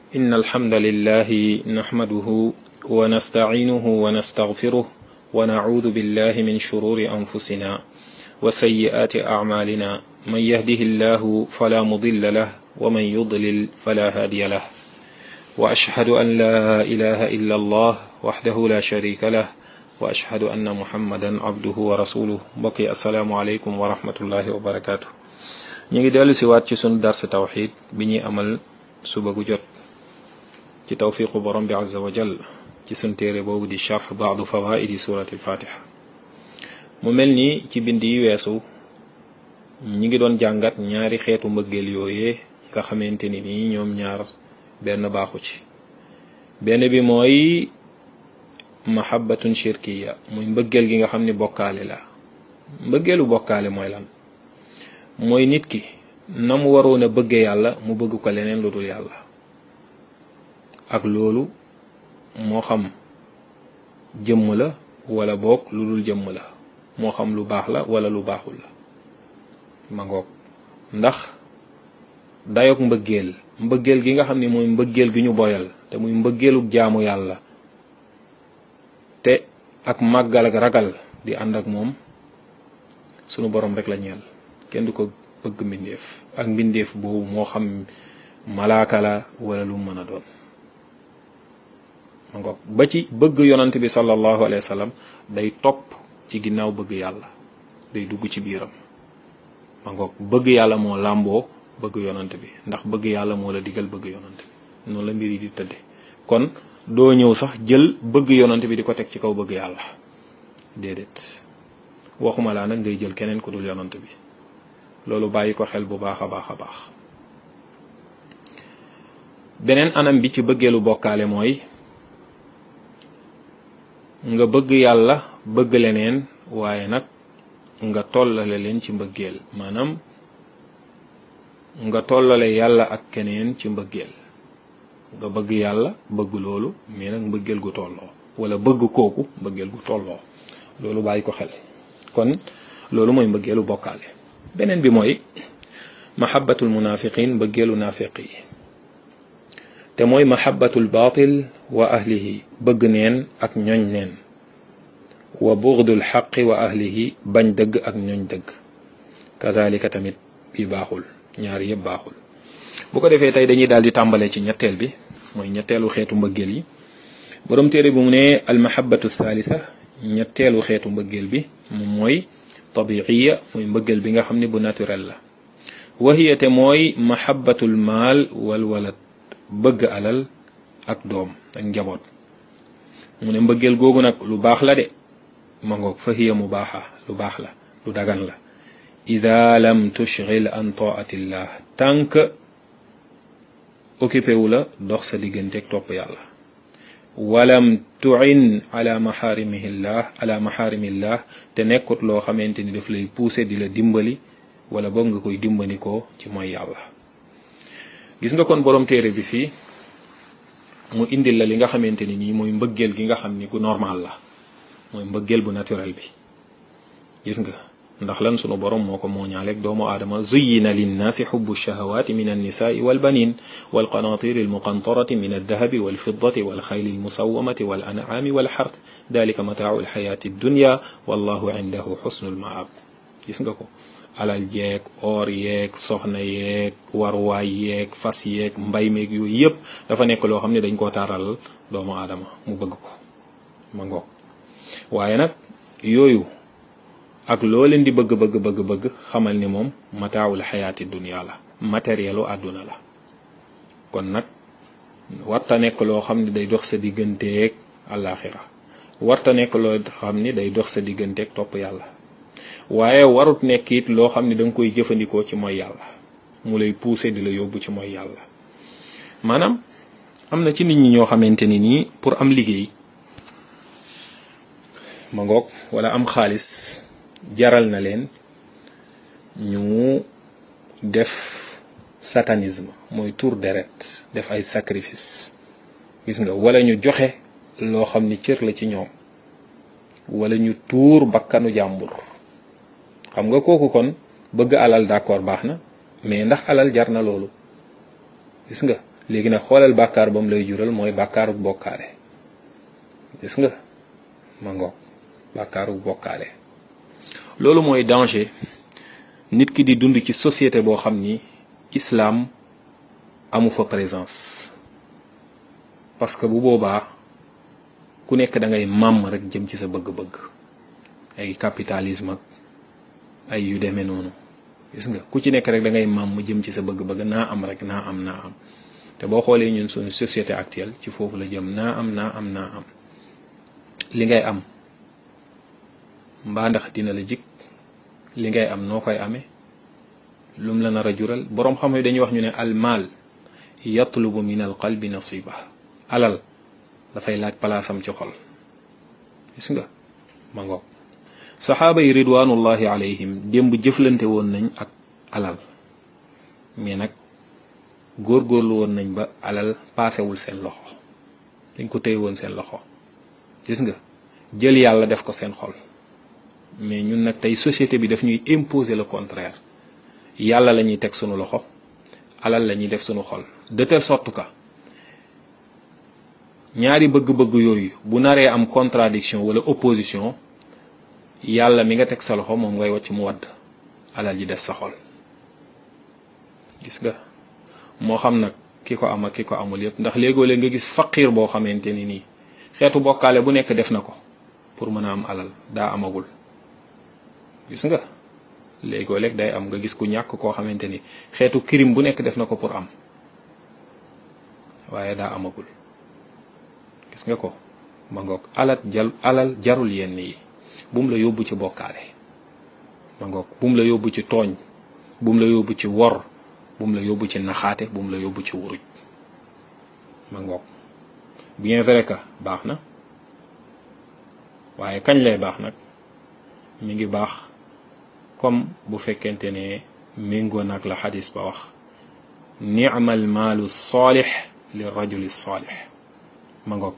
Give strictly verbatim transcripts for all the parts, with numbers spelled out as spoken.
إن الحمد لله نحمده ونستعينه ونستغفره ونعوذ بالله من شرور أنفسنا وسيئات أعمالنا من يهده الله فلا مضل له ومن يضلل فلا هادي له وأشهد أن لا إله إلا الله وحده لا شريك له وأشهد أن محمدا عبده ورسوله بقي السلام عليكم ورحمة الله وبركاته نيجي دالو سيوات ci sun dars tawhid bi ñi amal suba gu jot ci tawfiqu borom bi azza wa jall ci sun téere boobu di sharh ba'd fawaidi surati al-fatiha mu mel ni ci bind yi weesu ñi ngi doon jàngat ñaari xeetu mbëggeel yooyee nga xamante ni nii ñoom ñaar benn baaxu ci benn bi mooy mahabbatun shirkiya muy mbëggeel gi nga xam ni bokkaale la mbëggeelu bokkaale mooy lan mooy nit ki na mu waroon a bëgge yàlla mu bëgg ko leneen lu dul yàlla ak loolu moo xam jëmm la wala boog lu dul jëmm la moo xam lu baax la wala lu baaxul la ma ngoog ndax dayoog mbëggeel mbëggeel gi nga xam ni mooy mbëggeel gi ñu boyal te muy mbëggeelug jaamu yàlla te ak màggal ak ragal di ànd ak moom sunu borom rek la ñeel kenn du ko bëgg mbindeef ak mbindeef boobu moo xam malaaka la wala lu mën a doon ma ngoog ba ci bëgg yonant bi sallallahu alayhi wa sallam day topp ci ginnaaw bëgg yàlla day dugg ci biiram ma ngoog bëgg yàlla moo làmboo bëgg yonant bi ndax bëgg yàlla moo la digal bëgg yonant bi noonu la mbir yi di tëdde kon doo ñëw sax jël bëgg yonant bi di ko teg ci kaw bëgg yàlla déedéet waxuma laa nag ngay jël keneen ku dul yonant bi loolu bàyyi ko xel bu baax a baax a baax beneen anam bi ci bëggeelu bokkaale mooy nga bëgg yàlla bëgg leneen waaye nag nga tollale leen ci mbëggeel maanaam nga tollale yàlla ak keneen ci mbëggeel nga bëgg yàlla bëgg loolu mais nag mbëggeel gu tolloo wala bëgg kooku mbëggeel gu tolloo loolu bàyyi ko xel kon loolu mooy mbëggeelu bokkaale beneen bi mooy mahabbatul munafiqin mbëggeelu naafiq yi te mooy mahabbatul baatil wa ahlihi bëgg neen ak ñoñ neen wa bughdul xaqi wa ahlihi bañ dëgg ak ñoñ dëgg kazalika tamit bi baaxul ñaar yëpp baaxul bu ko defee tey dañuy daal di tàmbalee ci ñetteel bi mooy ñetteelu xeetu mbëggeel yi borom téere bu mu ne al mahabbatu thalitha ñetteelu xeetu mbëggeel bi moom mooy tabiiya muy mbëggeel bi nga xam ne bu naturel la wahiya te mooy mahabbatul maal wal walad bëgg alal ak doom ak njaboot mu ne mbëggeel googu nag lu baax la de ma ngoog fa hiya mu baaxa lu baax la lu dagan la ida lam tushghil an taatillah tànk occupé wu la dox sa digganteeg topp yàlla walam tu'in ala maxaarimillah ala maxaarimillah te nekkut loo xamante ni daf lay pousser di la dimbali wala boog nga koy dimbandikoo ci mooy yàlla gis nga kon borom téere bi fii mu indil la li nga xamante ni nii mooy mbëggeel gi nga xam ni gu normal la mooy mbëggeel bu naturel bi gis nga ndax lan sunu borom moo ko mooñaaleeg doomu aadama zuyyina linnaasi xubbu shahawaati min annisaai walbanin walqanaatiri almuqantarati min aldahabi walfiddati walxayli almusawamati walancaami walxart dalika mataacu alxayaati addunya wallahu indahu xusnul maab gis nga ko alal yeeg or yeeg soxna yeeg warwaay yeeg fas yeeg mbay meeg yooyu yëpp dafa nekk loo xam ne dañ koo taaral doomu aadama mu bëgg ko ma ngoog waaye nag yooyu ak loo leen di bëgg bëgg bëgg bëgg xamal ni moom mataawul xayaati dunya la matérielu àdduna la kon nag warta nekk loo xam ne day dox sa digganteeg àllaaxira warta nekk loo xam ni day dox sa digganteeg topp yàlla waaye warut nekk it loo xam ne da nga koy jëfandikoo ci mooy yàlla mu lay pousser di la yóbbu ci mooy yàlla maanaam am na ci nit ñi ñoo xamante ni nii pour am liggéey ma ngoog wala am xaalis jaral na leen ñu def satanisme mooy tour deret def ay sacrifice gis nga wala ñu joxe loo xam ni cër la ci ñoom wala ñu tuur bakkanu jàmbur xam nga kooku kon bëgg alal d'accord baax na mais ndax alal jar na loolu gis nga léegi nag xoolal bàkkaar ba mu lay jural mooy bàkkaaru bokkaale gis nga ma ngoog bàkkaaru bokkaale loolu mooy danger nit ki di dund ci société boo xam ni islam amu fa présence parce que bu boobaa ku nekk da ngay màmm rek jëm ci sa bëgg-bëgg ay capitalisme ak ay yu demee noonu gis nga ku ci nekk rek da ngay màmm jëm ci sa bëgg-bëgg naa am rek naa am naa am te boo xoolee ñun suñu société actuelle ci foofu la jëm naa am naa am naa am li ngay am mbaa ndax dina la jik li ngay am noo koy amee lum la nar a jural boroom xam ne dañuy wax ñu ne al maal yatlubu min al qalbi nasiba alal dafay laaj palaasam ci xol gis nga ma ngoog saxaaba yi ridwanullahi alayhim démb jëflante woon nañ ak alal mais nag góorgóorlu woon nañ ba alal paasewul seen loxo dañ ko téye woon seen loxo gis nga jël yàlla def ko seen xol mais ñun nag tey société bi daf ñuy imposer le contraire yàlla la ñuy teg sunu loxo alal la ñuy def sunu xol de telle sorte que ñaari bëgg-bëgg yooyu bu naree am contradiction wala opposition yàlla mi nga teg sa loxo moom ngay wàcc mu wadd alal ji des sa xol gis nga moo xam nag ki ko am ak ki ko amul yépp ndax léegoo-léeg nga gis faqiir boo xamante ni nii xeetu bokkaale bu nekk def na ko pour mën a am alal daa amagul gis nga léegoo-léeg day am nga gis ku ñàkk koo xamante ni xeetu crime bu nekk def na ko pour am waaye daa amagul gis nga ko ma ngoog alal jal alal jarul yenn yi bum la yóbbu ci bokkaale ma ngoog bum la yóbbu ci tooñ bum la yóbbu ci wor bum la yóbbu ci naxaate bum la yóbbu ci wuruj ma ngoog bien vrai que baax na waaye kañ lay baax nag mi ngi baax comme bu fekkente ne méngoo nag la xadis ba wax ni'mal maalu saalix li rajuli saalix ma ngoog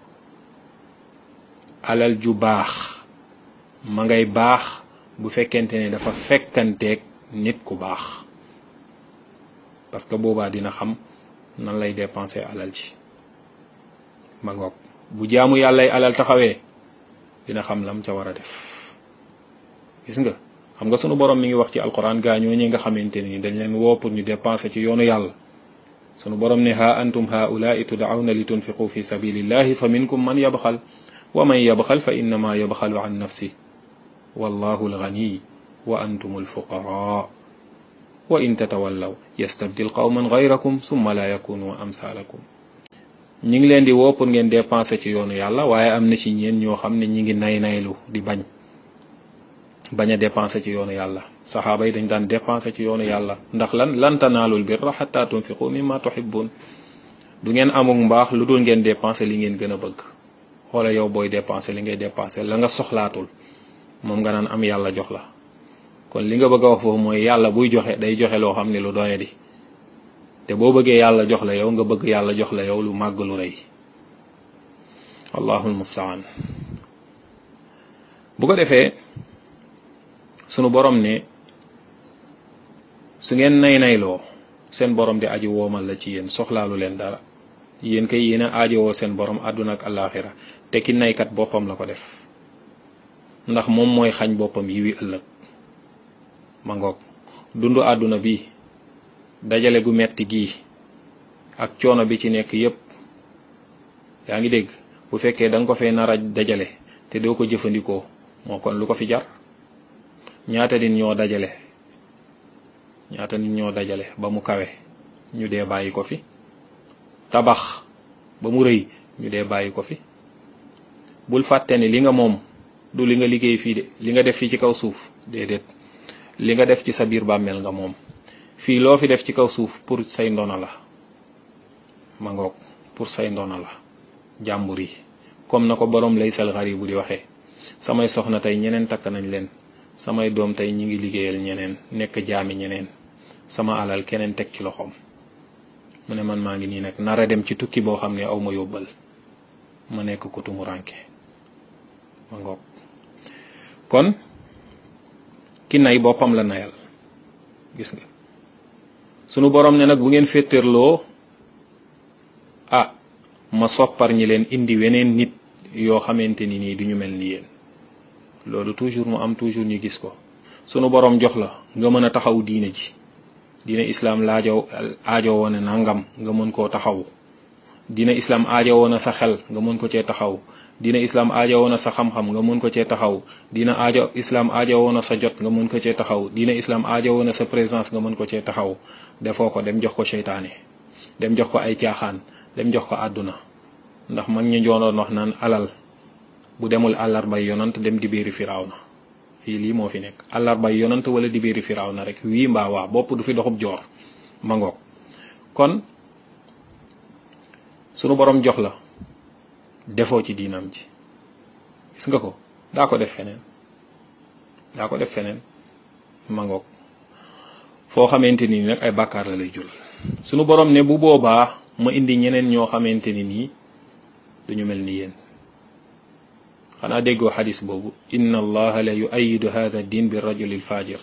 alal ju baax ma ngay baax bu fekkente ne dafa fekkanteeg nit ku baax parce que boobaa dina xam nan lay dépenser alal ji ma ngoog bu jaamu yàllay alal taxawee dina xam lam ca war a def gis nga xam nga sunu borom mi ngi wax ci alquran gaa ñooñu nga xamante ni dañ leen woo pour ñu dépenser ci yoonu yàlla sunu borom ne ha antum haulaai tud'awna li tunfiqu fi sabilillahi fa minkum man yabxal wa man yabxal fa innama yabxalu an nafsi wallahu alghani wa antum alfuqara wa in tatawallaw yastabdil qawman ghayrakum thumma la yakunu amsalakum ñi ngi leen di woo pour ngeen dépenser ci yoonu yàlla waaye am na ci ñeen ñoo xam ne ñi ngi nay naylu di bañ bañ a dépenser ci yoonu yàlla saxaaba yi dañ daan dépenser ci yoonu yàlla ndax lan lan tanaalul birra hatta tunfiqu mimma tuhibbun du ngeen amuk mbaax lu dul ngeen dépenser li ngeen gën a bëgg xoola yow booy dépenser li ngay dépenser la nga soxlaatul moom nga naan am yàlla jox la kon li nga bëgg a wax foofu mooy yàlla buy joxe day joxe loo xam ne lu doyadi te boo bëggee yàlla jox la yow nga bëgg yàlla jox la yow lu màgg lu rëy allahul mustaan bu ko defee sunu borom ne su ngeen nay nayloo seen borom di aji woomal la ci yéen soxlaalu leen dara yéen kay yéen a aajowoo seen borom àdduna ak àllaaxira te ki naykat boppam la ko def ndax moom mooy xañ boppam yi wi ëllëg ma ngoog dundu àdduna bi dajale gu metti gii ak coono bi ci nekk yépp yaa ngi dégg bu fekkee da nga ko fee nar a dajale te doo ko jëfandikoo moo kon lu ko fi jar ñaata nit ñoo dajale ñaata nit ñoo dajale ba mu kawe ñu dee bàyyi ko fi tabax ba mu rëy ñu dee bàyyi ko fi bul fàtte ni li nga moom du li nga liggéey fii de li nga def fii ci kaw suuf déedéet li nga def ci sa biir bàmmeel nga moom fii loo fi def ci kaw suuf pour say ndono la ma ngoog pour say ndono la jàmbur yi comme na ko borom laysal xaribu di waxee samay soxna tey ñeneen takk nañ leen samay doom tey ñi ngi liggéeyal ñeneen nekk jaami ñeneen sama alal keneen teg ci loxoom mu ne man maa ngi nii nag nara dem ci tukki boo xam ne aw ma yóbbal ma nekk ko tumuranke ma ngoog kon ki nay boppam la nayal gis nga sunu borom ne nag bu ngeen féeteerloo ah ma soppar ñi leen indi weneen nit yoo xamante ni nii duñu mel ni yéen. loolu toujours mu am toujours ñu gis ko sunu borom jox la nga mën a taxaw diine ji diine islam laajo aajo woon nangam nga mën koo taxaw diine islam aajo woon sa xel nga mën ko cee taxaw diine islam aajo woon sa xam-xam nga mën ko cee taxaw diine aajo islam aajo woon sa jot nga mën ko cee taxaw diine islam aajo woon sa présence nga mën ko cee taxaw defoo ko dem jox ko seytaane dem jox ko ay caaxaan dem jox ko àdduna ndax mag ñu joonoon wax naan alal bu demul àllarbay yonant dem di biiri firawna fii lii moo fi nekk àllarbay yonant wala di biiri firawna rek wii mbaa waa bopp du fi doxub joor ma ngoog kon sunu borom jox la defoo ci diinam ji gis nga ko daa ko def feneen daa ko def feneen ma ngoog foo xamante ni nag ay bàkkaar la lay jul sunu borom ne bu boobaa ma indi ñeneen ñoo xamante ni nii duñu mel ni yéen xanaa déggoo xadis boobu inna allaha la yuayidu hadha din bi rajulil fajir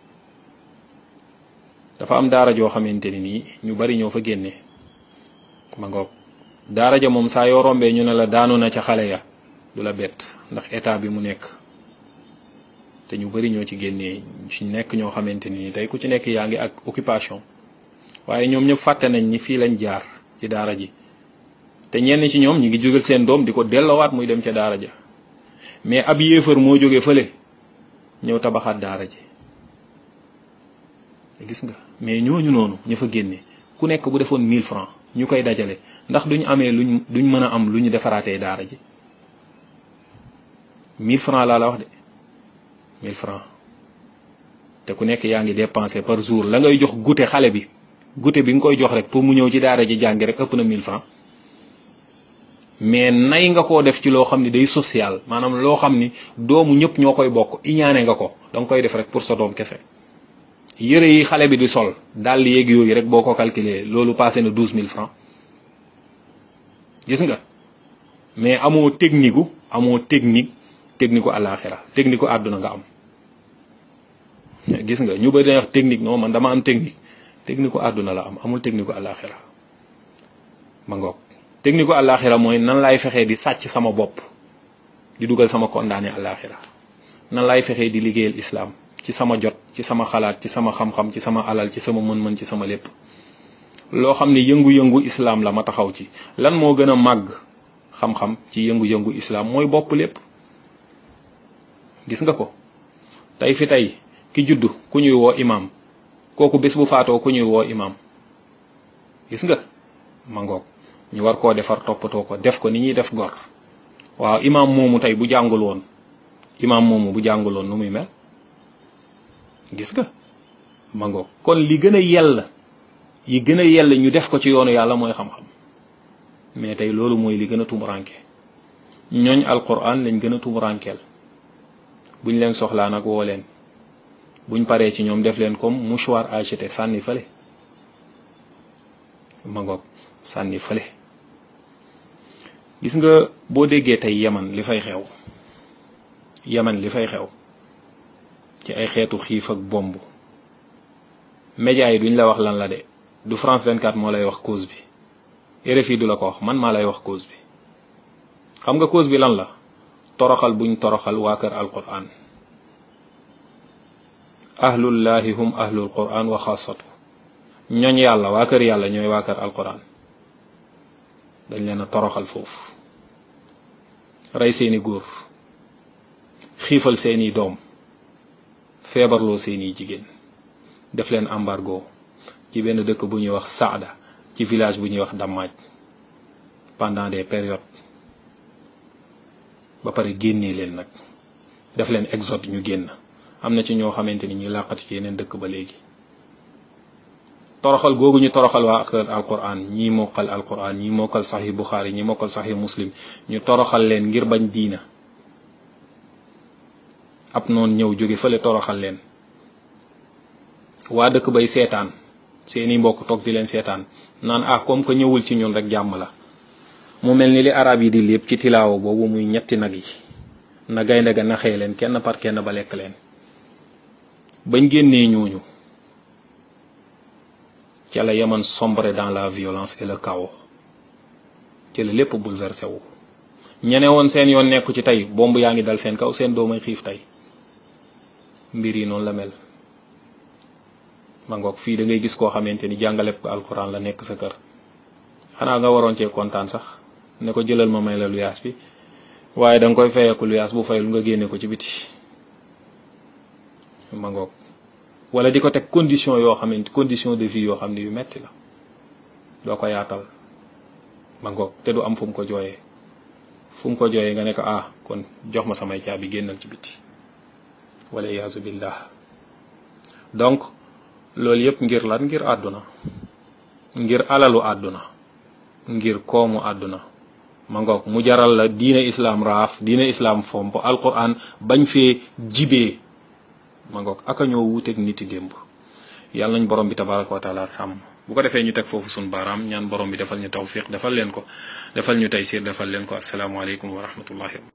dafa am daara joo xamante ni nii ñu bari ñoo fa génne ma ngoog daara ja moom saa yoo rombee ñu ne la daanu na ca xale ya du la bett ndax état bi mu nekk te ñu bari ñoo ci génnee ci nekk ñoo xamante ni nii tey ku ci nekk yaa ngi ak occupation waaye ñoom ñëpp fàtte nañ ni fii lañ jaar ci daara ji te ñenn ci ñoom ñi ngi jógal seen doom di ko delloowaat muy dem ca daara ja mais ab yéefar moo jóge fële ñëw tabaxaat daara ji gis nga mais ñooñu noonu ña fa génne ku nekk bu defoon mille francs ñu koy dajale ndax duñ amee luñ duñ mën a am lu ñu defaraatee daara ji mille francs laa la wax de mille francs te ku nekk yaa ngi dépensé par jour la ngay jox goûter xale bi goûter bi nga koy jox rek pour mu ñëw ci daara ji jàngi rek ëpp na mille francs mais nay nga koo def ci loo xam ni day social maanaam loo xam ni doomu ñëpp ñoo koy bokk iñaane nga ko danga koy def rek pour sa doom kese yëre yi xale bi di sol daal di yéeg yooyu rek boo ko calculer loolu passé na douze mille francs gis nga mais amoo technique gu amoo technique technique gu àllaaxira technique gu àdduna nga am gis nga ñu bëri dañuy wax technique non man dama am technique technique gu àdduna la am amul technique gu àllaaxira ma ngoog technique gu àllaaxira mooy nan laay fexee di sàcc sama bopp di dugal sama condamné àllaaxira nan laay fexee di liggéeyal islam ci sama jot ci sama xalaat ci sama xam-xam ci sama alal ci sama mën-mën ci sama lépp loo xam ne yëngu-yëngu islam la ma taxaw ci lan moo gën a màgg xam-xam ci yëngu-yëngu islam mooy bopp lépp gis nga ko tey fi tey ki juddu ku ñuy woo imam kooku bés bu faatoo ku ñuy woo imam gis nga ma ngoog ñu war koo defar toppatoo ko def ko ni ñuy def gor waaw imam moomu tey bu jàngul woon imam moomu bu jàngul woon nu muy mel gis nga ma ngoog kon li gën a yell yi gën a yell ñu def ko ci yoonu yàlla mooy xam-xam mais tey loolu mooy li gën a tumuranke ñooñ alquran lañ gën a tumurankeel buñ leen soxlaa nag woo leen buñ paree ci ñoom def leen comme mouchoir à jeter sànni fële ma ngoog sànni fële gis nga boo déggee tey yaman li fay xew yaman li fay xew ci ay xeetu xiif ak bomb média yi duñ la wax lan la de du France vingt-quatre moo lay wax cause bi R F I du la ko wax man maa lay wax cause bi xam nga cause bi lan la toroxal buñ toroxal waa kër alquran ahlullahi hum ahlul quran wa xaasatu ñooñ yàlla waa kër yàlla ñooy waa kër alquran dañ leen a toroxal foofu rey seeni góor xiifal seeni doom feebarloo seeni jigéen def leen embargo ci benn dëkk bu ñuy wax Saada ci village bu ñuy wax Dammaaj pendant des périodes ba pare génnee leen nag def leen exode ñu génn am na ci ñoo xamante ni ñu làqatu ci yeneen dëkk ba léegi toroxal googu ñu toroxal waa ak alquran ñii mokkal alquran ñii mokkal saxi Buxaari ñii mokkal saxi Muslim ñu toroxal leen ngir bañ diina ab noonu ñëw jóge fële toroxal leen waa dëkk bay seetaan seeni mbokk toog di leen seetaan naan ah comme que ñëwul ci ñun rek jàmm la mu mel ni li arab yi di lépp ci tilaawo boobu muy ñetti nag yi na gaynde ga naxee leen kenn par kenn ba lekk leen bañ génnee ñooñu ca la Yaman sombre dans la violence et le chaos ci la lépp bouleversé wu. ñene woon seen yoon nekku ci tey bomb yaa ngi dal seen kaw seen doomay xiif tey mbir yi noonu la mel. ma ngoog fii da ngay gis koo xamante ni jàngale ko alquran la nekk sa kër xanaa nga waroon cee kontaan sax ne ko jëlal ma may la luyaas bi waaye da nga koy fayeeku luyaas bu fayul nga génne ko ci biti. ma ngoog wala di ko teg condition yoo xamante condition de vie yoo xam ne yu metti la doo ko yaatal. ma ngoog te du am fu mu ko jooyee fu mu ko jooyee nga ne ko ah kon jox ma samay caabi génnal ci biti wala iyaazu billah. donc loolu yëpp ngir lan ngir àdduna ngir alalu àdduna ngir koomu àdduna. ma ngoog mu jaral la diine islam raaf diine islam fomp alquran bañ fee jibee. ma ngoog aka ñoo wuuteeg niti démb. yàlla nañ borom bi tabaraka wa taala sàmm. bu ko defee ñu teg foofu suñu baaraam ñaan borom bi defal ñu tawfiq defal leen ko defal ñu taysiir defal leen ko asalaamaaleykum wa rahmatullahi